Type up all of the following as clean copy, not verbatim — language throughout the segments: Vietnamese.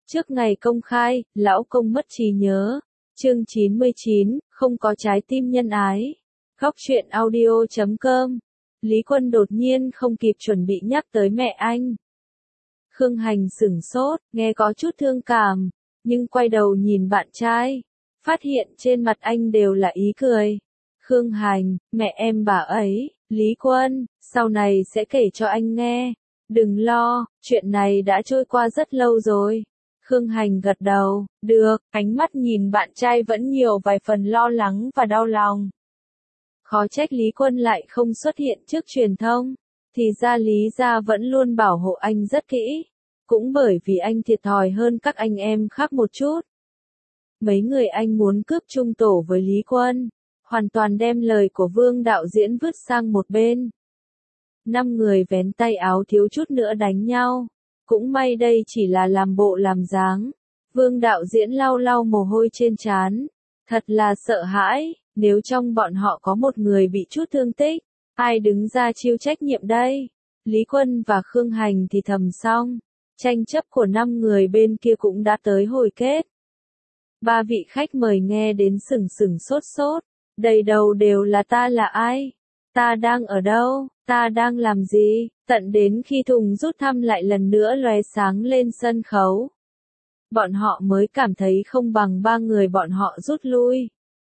Trước ngày công khai, lão công mất trí nhớ. Chương 99, không có trái tim nhân ái. Góc truyện audio.com. Lý Quân đột nhiên không kịp chuẩn bị nhắc tới mẹ anh. Khương Hành sửng sốt, nghe có chút thương cảm, nhưng quay đầu nhìn bạn trai, phát hiện trên mặt anh đều là ý cười. Khương Hành, mẹ em bà ấy, Lý Quân, sau này sẽ kể cho anh nghe. Đừng lo, chuyện này đã trôi qua rất lâu rồi. Khương Hành gật đầu, được, ánh mắt nhìn bạn trai vẫn nhiều vài phần lo lắng và đau lòng. Khó trách Lý Quân lại không xuất hiện trước truyền thông, thì ra Lý gia vẫn luôn bảo hộ anh rất kỹ, cũng bởi vì anh thiệt thòi hơn các anh em khác một chút. Mấy người anh muốn cướp chung tổ với Lý Quân, hoàn toàn đem lời của Vương đạo diễn vứt sang một bên. 5 người vén tay áo thiếu chút nữa đánh nhau. Cũng may đây chỉ là làm bộ làm dáng. Vương đạo diễn lau lau mồ hôi trên trán. Thật là sợ hãi, nếu trong bọn họ có một người bị chút thương tích, ai đứng ra chịu trách nhiệm đây? Lý Quân và Khương Hành thì thầm xong. Tranh chấp của 5 người bên kia cũng đã tới hồi kết. 3 vị khách mời nghe đến sửng sốt. Đầy đầu đều là ai? Ta đang ở đâu? Ta đang làm gì? Tận đến khi thùng rút thăm lại lần nữa lóe sáng lên sân khấu. Bọn họ mới cảm thấy không bằng 3 người bọn họ rút lui.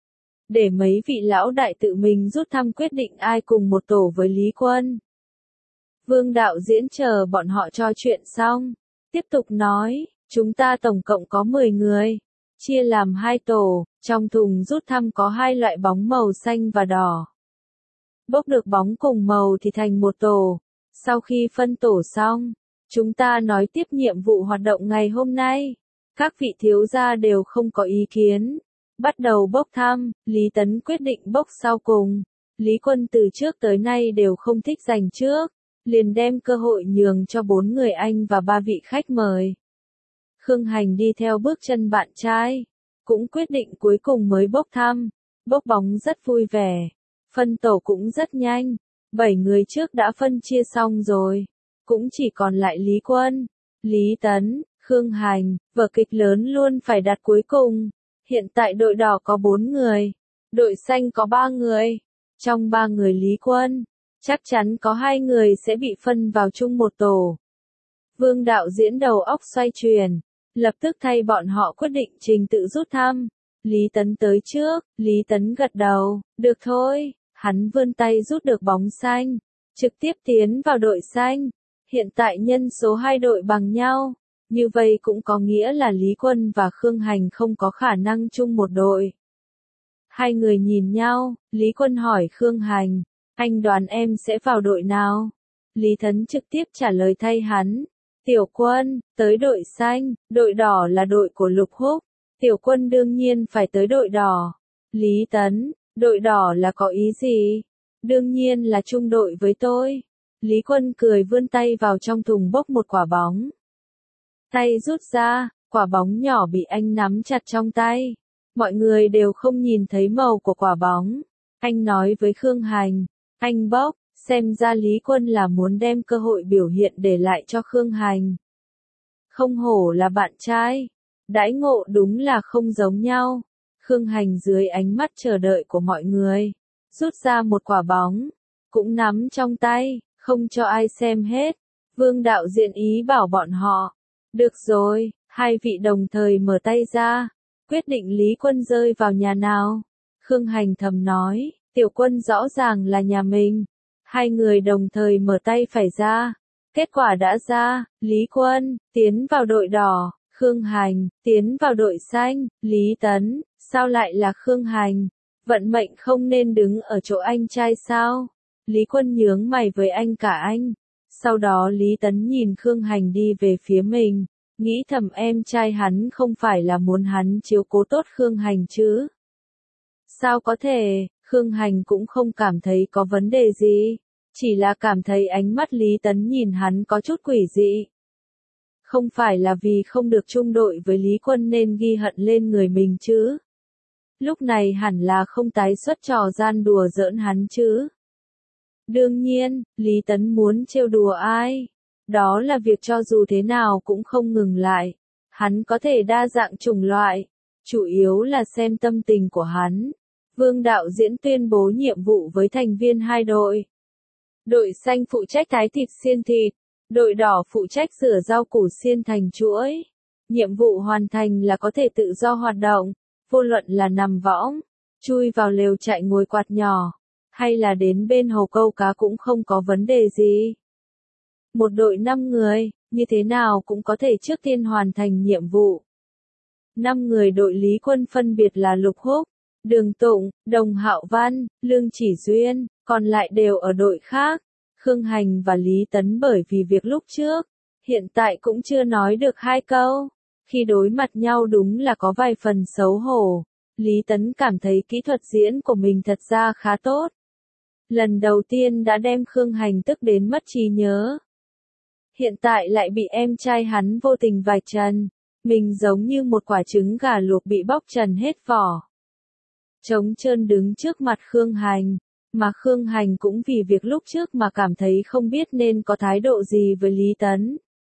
Để mấy vị lão đại tự mình rút thăm quyết định ai cùng một tổ với Lý Quân. Vương đạo diễn chờ bọn họ trò chuyện xong. Tiếp tục nói, chúng ta tổng cộng có 10 người. Chia làm 2 tổ, trong thùng rút thăm có 2 loại bóng màu xanh và đỏ. Bốc được bóng cùng màu thì thành một tổ. Sau khi phân tổ xong, chúng ta nói tiếp nhiệm vụ hoạt động ngày hôm nay. Các vị thiếu gia đều không có ý kiến. Bắt đầu bốc thăm, Lý Tấn quyết định bốc sau cùng. Lý Quân từ trước tới nay đều không thích giành trước, liền đem cơ hội nhường cho 4 người anh và 3 vị khách mời. Khương Hành đi theo bước chân bạn trai, cũng quyết định cuối cùng mới bốc thăm. Bốc bóng rất vui vẻ, phân tổ cũng rất nhanh. 7 người trước đã phân chia xong rồi, cũng chỉ còn lại Lý Quân, Lý Tấn, Khương Hành, vở kịch lớn luôn phải đặt cuối cùng. Hiện tại đội đỏ có 4 người, đội xanh có 3 người. Trong 3 người Lý Quân, chắc chắn có 2 người sẽ bị phân vào chung một tổ. Vương đạo diễn đầu óc xoay chuyển, lập tức thay bọn họ quyết định trình tự rút thăm. Lý Tấn tới trước, Lý Tấn gật đầu, được thôi. Hắn vươn tay rút được bóng xanh, trực tiếp tiến vào đội xanh. Hiện tại nhân số 2 đội bằng nhau, như vậy cũng có nghĩa là Lý Quân và Khương Hành không có khả năng chung một đội. 2 người nhìn nhau, Lý Quân hỏi Khương Hành, anh đoán em sẽ vào đội nào? Lý Tấn trực tiếp trả lời thay hắn, Tiểu Quân, tới đội xanh, đội đỏ là đội của Lục Húc, Tiểu Quân đương nhiên phải tới đội đỏ. Lý Tấn, đội đỏ là có ý gì? Đương nhiên là chung đội với tôi. Lý Quân cười vươn tay vào trong thùng bốc một quả bóng. Tay rút ra, quả bóng nhỏ bị anh nắm chặt trong tay. Mọi người đều không nhìn thấy màu của quả bóng. Anh nói với Khương Hành, anh bốc, xem ra Lý Quân là muốn đem cơ hội biểu hiện để lại cho Khương Hành. Không hổ là bạn trai, đãi ngộ đúng là không giống nhau. Khương Hành dưới ánh mắt chờ đợi của mọi người, rút ra một quả bóng, cũng nắm trong tay, không cho ai xem hết. Vương đạo diễn ý bảo bọn họ, được rồi, 2 vị đồng thời mở tay ra, quyết định Lý Quân rơi vào nhà nào. Khương Hành thầm nói, Tiểu Quân rõ ràng là nhà mình. 2 người đồng thời mở tay phải ra, kết quả đã ra, Lý Quân, tiến vào đội đỏ. Khương Hành, tiến vào đội xanh. Lý Tấn, sao lại là Khương Hành? Vận mệnh không nên đứng ở chỗ anh trai sao? Lý Quân nhướng mày với anh cả anh. Sau đó Lý Tấn nhìn Khương Hành đi về phía mình, nghĩ thầm em trai hắn không phải là muốn hắn chiếu cố tốt Khương Hành chứ? Sao có thể, Khương Hành cũng không cảm thấy có vấn đề gì, chỉ là cảm thấy ánh mắt Lý Tấn nhìn hắn có chút quỷ dị. Không phải là vì không được chung đội với Lý Quân nên ghi hận lên người mình chứ? Lúc này hẳn là không tái xuất trò gian đùa giỡn hắn chứ? Đương nhiên, Lý Tấn muốn trêu đùa ai? Đó là việc cho dù thế nào cũng không ngừng lại. Hắn có thể đa dạng chủng loại, chủ yếu là xem tâm tình của hắn. Vương đạo diễn tuyên bố nhiệm vụ với thành viên hai đội. Đội xanh phụ trách thái thịt xiên thịt, đội đỏ phụ trách rửa rau củ xiên thành chuỗi. Nhiệm vụ hoàn thành là có thể tự do hoạt động, vô luận là nằm võng, chui vào lều trại ngồi quạt nhỏ, hay là đến bên hồ câu cá cũng không có vấn đề gì. Một đội 5 người, như thế nào cũng có thể trước tiên hoàn thành nhiệm vụ. 5 người đội Lý Quân phân biệt là Lục Húc, Đường Tụng, Đồng Hạo Văn, Lương Chỉ Duyên, còn lại đều ở đội khác. Khương Hành và Lý Tấn bởi vì việc lúc trước, hiện tại cũng chưa nói được hai câu. Khi đối mặt nhau đúng là có vài phần xấu hổ. Lý Tấn cảm thấy kỹ thuật diễn của mình thật ra khá tốt. Lần đầu tiên đã đem Khương Hành tức đến mất trí nhớ. Hiện tại lại bị em trai hắn vô tình vạch trần. Mình giống như một quả trứng gà luộc bị bóc trần hết vỏ. Trống trơn đứng trước mặt Khương Hành. Mà Khương Hành cũng vì việc lúc trước mà cảm thấy không biết nên có thái độ gì với Lý Tấn.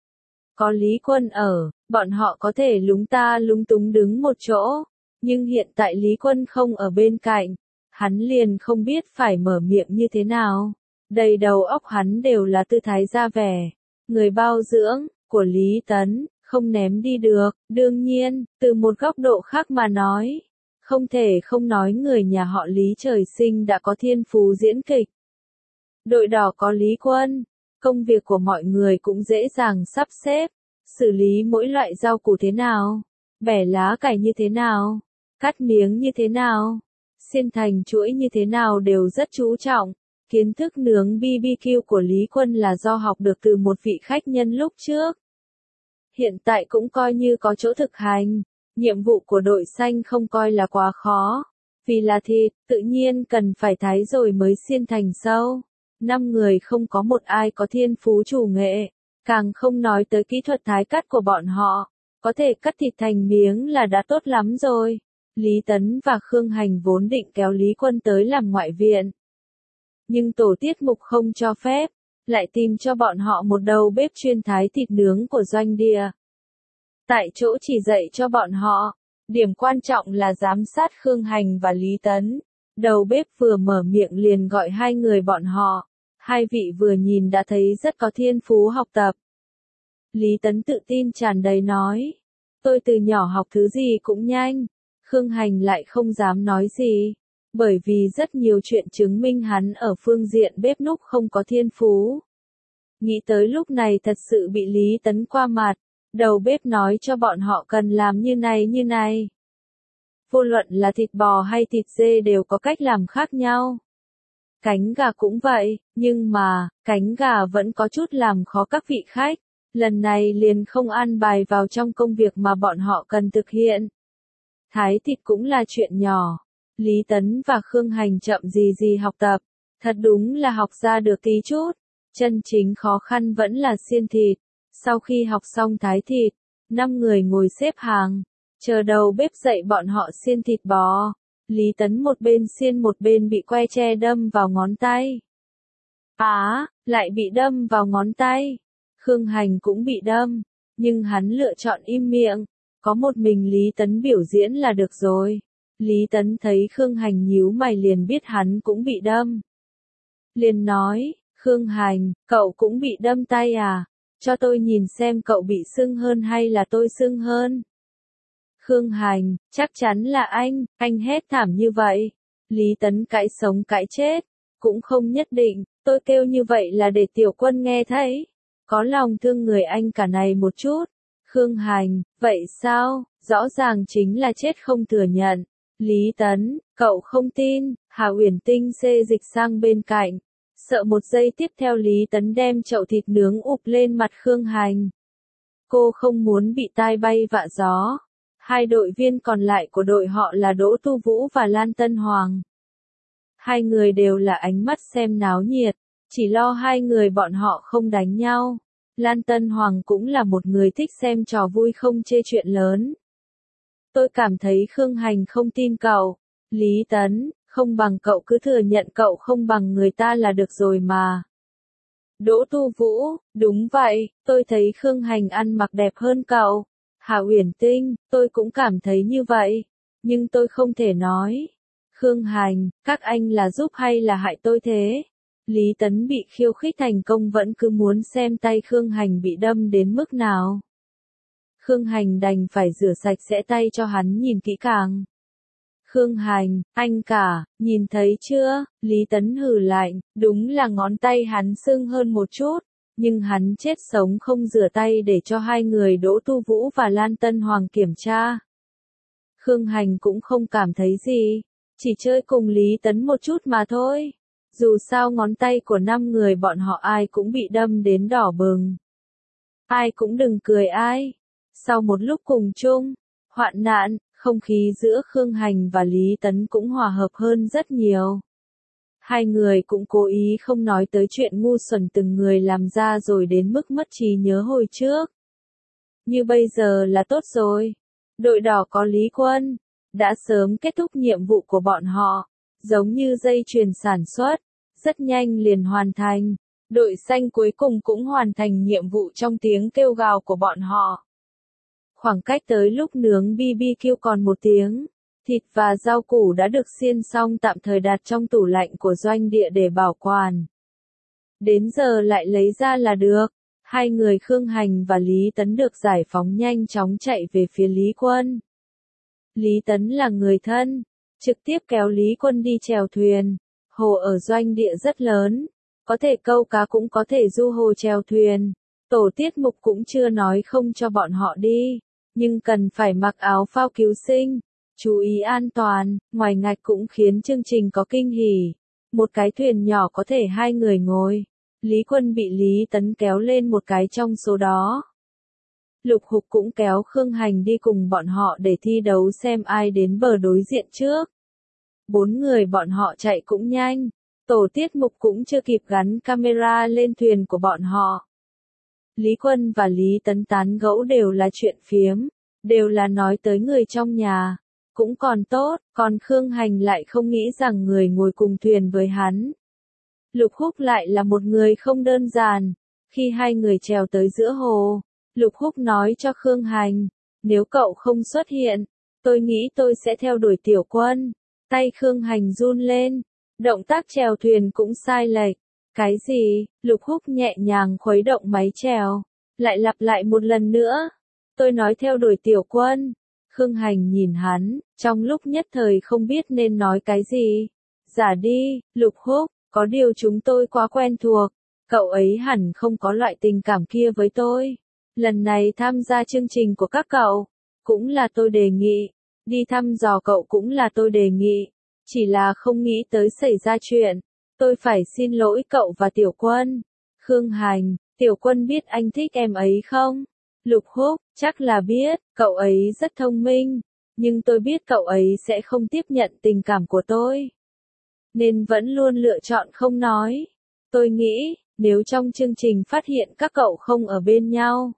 Có Lý Quân ở, bọn họ có thể lúng ta lúng túng đứng một chỗ. Nhưng hiện tại Lý Quân không ở bên cạnh. Hắn liền không biết phải mở miệng như thế nào. Đầy đầu óc hắn đều là tư thái ra vẻ. Người bao dưỡng, của Lý Tấn, không ném đi được. Đương nhiên, từ một góc độ khác mà nói. Không thể không nói người nhà họ Lý trời sinh đã có thiên phú diễn kịch. Đội đỏ có Lý Quân. Công việc của mọi người cũng dễ dàng sắp xếp. Xử lý mỗi loại rau củ thế nào? Bẻ lá cải như thế nào? Cắt miếng như thế nào? Xiên thành chuỗi như thế nào đều rất chú trọng. Kiến thức nướng BBQ của Lý Quân là do học được từ một vị khách nhân lúc trước. Hiện tại cũng coi như có chỗ thực hành. Nhiệm vụ của đội xanh không coi là quá khó. Vì là thịt, tự nhiên cần phải thái rồi mới xiên thành sâu. 5 người không có một ai có thiên phú chủ nghệ. Càng không nói tới kỹ thuật thái cắt của bọn họ. Có thể cắt thịt thành miếng là đã tốt lắm rồi. Lý Tấn và Khương Hành vốn định kéo Lý Quân tới làm ngoại viện. Nhưng tổ tiết mục không cho phép. Lại tìm cho bọn họ một đầu bếp chuyên thái thịt nướng của doanh địa. Tại chỗ chỉ dạy cho bọn họ. Điểm quan trọng là giám sát Khương Hành và Lý Tấn. Đầu bếp vừa mở miệng liền gọi hai người bọn họ. Hai vị vừa nhìn đã thấy rất có thiên phú học tập. Lý Tấn tự tin tràn đầy nói. Tôi từ nhỏ học thứ gì cũng nhanh. Khương Hành lại không dám nói gì. Bởi vì rất nhiều chuyện chứng minh hắn ở phương diện bếp núc không có thiên phú. Nghĩ tới lúc này thật sự bị Lý Tấn qua mặt. Đầu bếp nói cho bọn họ cần làm như này. Vô luận là thịt bò hay thịt dê đều có cách làm khác nhau. Cánh gà cũng vậy, nhưng mà, cánh gà vẫn có chút làm khó các vị khách. Lần này liền không an bài vào trong công việc mà bọn họ cần thực hiện. Thái thịt cũng là chuyện nhỏ. Lý Tấn và Khương Hành chậm gì học tập. Thật đúng là học ra được tí chút. Chân chính khó khăn vẫn là xiên thịt. Sau khi học xong thái thịt, 5 người ngồi xếp hàng. Chờ đầu bếp dạy bọn họ xiên thịt bò. Lý Tấn một bên xiên một bên bị que tre đâm vào ngón tay. Lại bị đâm vào ngón tay. Khương Hành cũng bị đâm. Nhưng hắn lựa chọn im miệng. Có một mình Lý Tấn biểu diễn là được rồi. Lý Tấn thấy Khương Hành nhíu mày liền biết hắn cũng bị đâm. Liền nói, Khương Hành, cậu cũng bị đâm tay à? Cho tôi nhìn xem cậu bị sưng hơn hay là tôi sưng hơn. Khương Hành, chắc chắn là anh hét thảm như vậy. Lý Tấn cãi sống cãi chết. Cũng không nhất định, tôi kêu như vậy là để tiểu quân nghe thấy. Có lòng thương người anh cả này một chút. Khương Hành, vậy sao? Rõ ràng chính là chết không thừa nhận. Lý Tấn, cậu không tin. Hà Uyển Tinh xê dịch sang bên cạnh. Sợ một giây tiếp theo Lý Tấn đem chậu thịt nướng ụp lên mặt Khương Hành. Cô không muốn bị tai bay vạ gió. Hai đội viên còn lại của đội họ là Đỗ Tu Vũ và Lan Tân Hoàng. Hai người đều là ánh mắt xem náo nhiệt. Chỉ lo hai người bọn họ không đánh nhau. Lan Tân Hoàng cũng là một người thích xem trò vui không chê chuyện lớn. Tôi cảm thấy Khương Hành không tin cậu. Lý Tấn, không bằng cậu cứ thừa nhận cậu không bằng người ta là được rồi mà. Đỗ Tu Vũ, đúng vậy, tôi thấy Khương Hành ăn mặc đẹp hơn cậu. Hạ Uyển Tinh, tôi cũng cảm thấy như vậy, nhưng tôi không thể nói. Khương Hành, các anh là giúp hay là hại tôi thế? Lý Tấn bị khiêu khích thành công vẫn cứ muốn xem tay Khương Hành bị đâm đến mức nào. Khương Hành đành phải rửa sạch sẽ tay cho hắn nhìn kỹ càng. Khương Hành, anh cả, nhìn thấy chưa? Lý Tấn hừ lạnh, đúng là ngón tay hắn sưng hơn một chút, nhưng hắn chết sống không rửa tay để cho hai người Đỗ Tu Vũ và Lan Tân Hoàng kiểm tra. Khương Hành cũng không cảm thấy gì, chỉ chơi cùng Lý Tấn một chút mà thôi. Dù sao ngón tay của 5 người bọn họ ai cũng bị đâm đến đỏ bừng. Ai cũng đừng cười ai. Sau một lúc cùng chung, hoạn nạn, không khí giữa Khương Hành và Lý Tấn cũng hòa hợp hơn rất nhiều. Hai người cũng cố ý không nói tới chuyện ngu xuẩn từng người làm ra rồi đến mức mất trí nhớ hồi trước. Như bây giờ là tốt rồi. Đội đỏ có Lý Quân, đã sớm kết thúc nhiệm vụ của bọn họ, giống như dây chuyền sản xuất, rất nhanh liền hoàn thành. Đội xanh cuối cùng cũng hoàn thành nhiệm vụ trong tiếng kêu gào của bọn họ. Khoảng cách tới lúc nướng BBQ còn 1 tiếng, thịt và rau củ đã được xiên xong tạm thời đặt trong tủ lạnh của doanh địa để bảo quản. Đến giờ lại lấy ra là được. Hai người Khương Hành và Lý Tấn được giải phóng nhanh chóng chạy về phía Lý Quân. Lý Tấn là người thân, trực tiếp kéo Lý Quân đi chèo thuyền. Hồ ở doanh địa rất lớn, có thể câu cá cũng có thể du hồ chèo thuyền. Tổ tiết mục cũng chưa nói không cho bọn họ đi, nhưng cần phải mặc áo phao cứu sinh, chú ý an toàn. Ngoài ngạch cũng khiến chương trình có kinh hỉ. Một cái thuyền nhỏ có thể 2 người ngồi. Lý Quân bị Lý Tấn kéo lên một cái trong số đó. Lục Hục cũng kéo Khương Hành đi cùng bọn họ để thi đấu xem ai đến bờ đối diện trước. 4 người bọn họ chạy cũng nhanh. Tổ tiết mục cũng chưa kịp gắn camera lên thuyền của bọn họ. Lý Quân và Lý Tấn tán gẫu đều là chuyện phiếm, đều là nói tới người trong nhà. Cũng còn tốt, còn Khương Hành lại không nghĩ rằng người ngồi cùng thuyền với hắn. Lục Húc lại là một người không đơn giản. Khi hai người trèo tới giữa hồ, Lục Húc nói cho Khương Hành, nếu cậu không xuất hiện, tôi nghĩ tôi sẽ theo đuổi Tiểu Quân. Tay Khương Hành run lên, động tác chèo thuyền cũng sai lệch. Cái gì? Lục Húc nhẹ nhàng khuấy động máy chèo, lại lặp lại một lần nữa. Tôi nói theo đuổi Tiểu Quân. Khương Hành nhìn hắn, trong lúc nhất thời không biết nên nói cái gì. Giả đi, Lục Húc, có điều chúng tôi quá quen thuộc. Cậu ấy hẳn không có loại tình cảm kia với tôi. Lần này tham gia chương trình của các cậu, cũng là tôi đề nghị. Đi thăm dò cậu cũng là tôi đề nghị. Chỉ là không nghĩ tới xảy ra chuyện. Tôi phải xin lỗi cậu và Tiểu Quân. Khương Hành, Tiểu Quân biết anh thích em ấy không? Lục Húc, chắc là biết, cậu ấy rất thông minh. Nhưng tôi biết cậu ấy sẽ không tiếp nhận tình cảm của tôi. Nên vẫn luôn lựa chọn không nói. Tôi nghĩ, nếu trong chương trình phát hiện các cậu không ở bên nhau,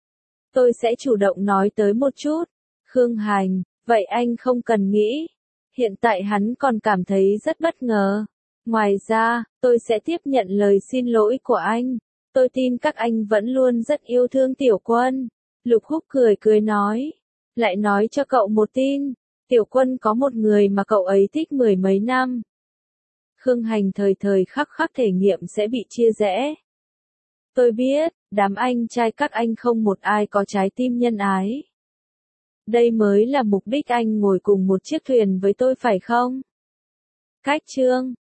tôi sẽ chủ động nói tới một chút. Khương Hành, vậy anh không cần nghĩ. Hiện tại hắn còn cảm thấy rất bất ngờ. Ngoài ra, tôi sẽ tiếp nhận lời xin lỗi của anh. Tôi tin các anh vẫn luôn rất yêu thương Tiểu Quân. Lục Húc cười cười nói. Lại nói cho cậu một tin. Tiểu Quân có một người mà cậu ấy thích 10 mấy năm. Khương Hành thời thời khắc khắc thể nghiệm sẽ bị chia rẽ. Tôi biết, đám anh trai các anh không một ai có trái tim nhân ái. Đây mới là mục đích anh ngồi cùng một chiếc thuyền với tôi phải không? Cách chương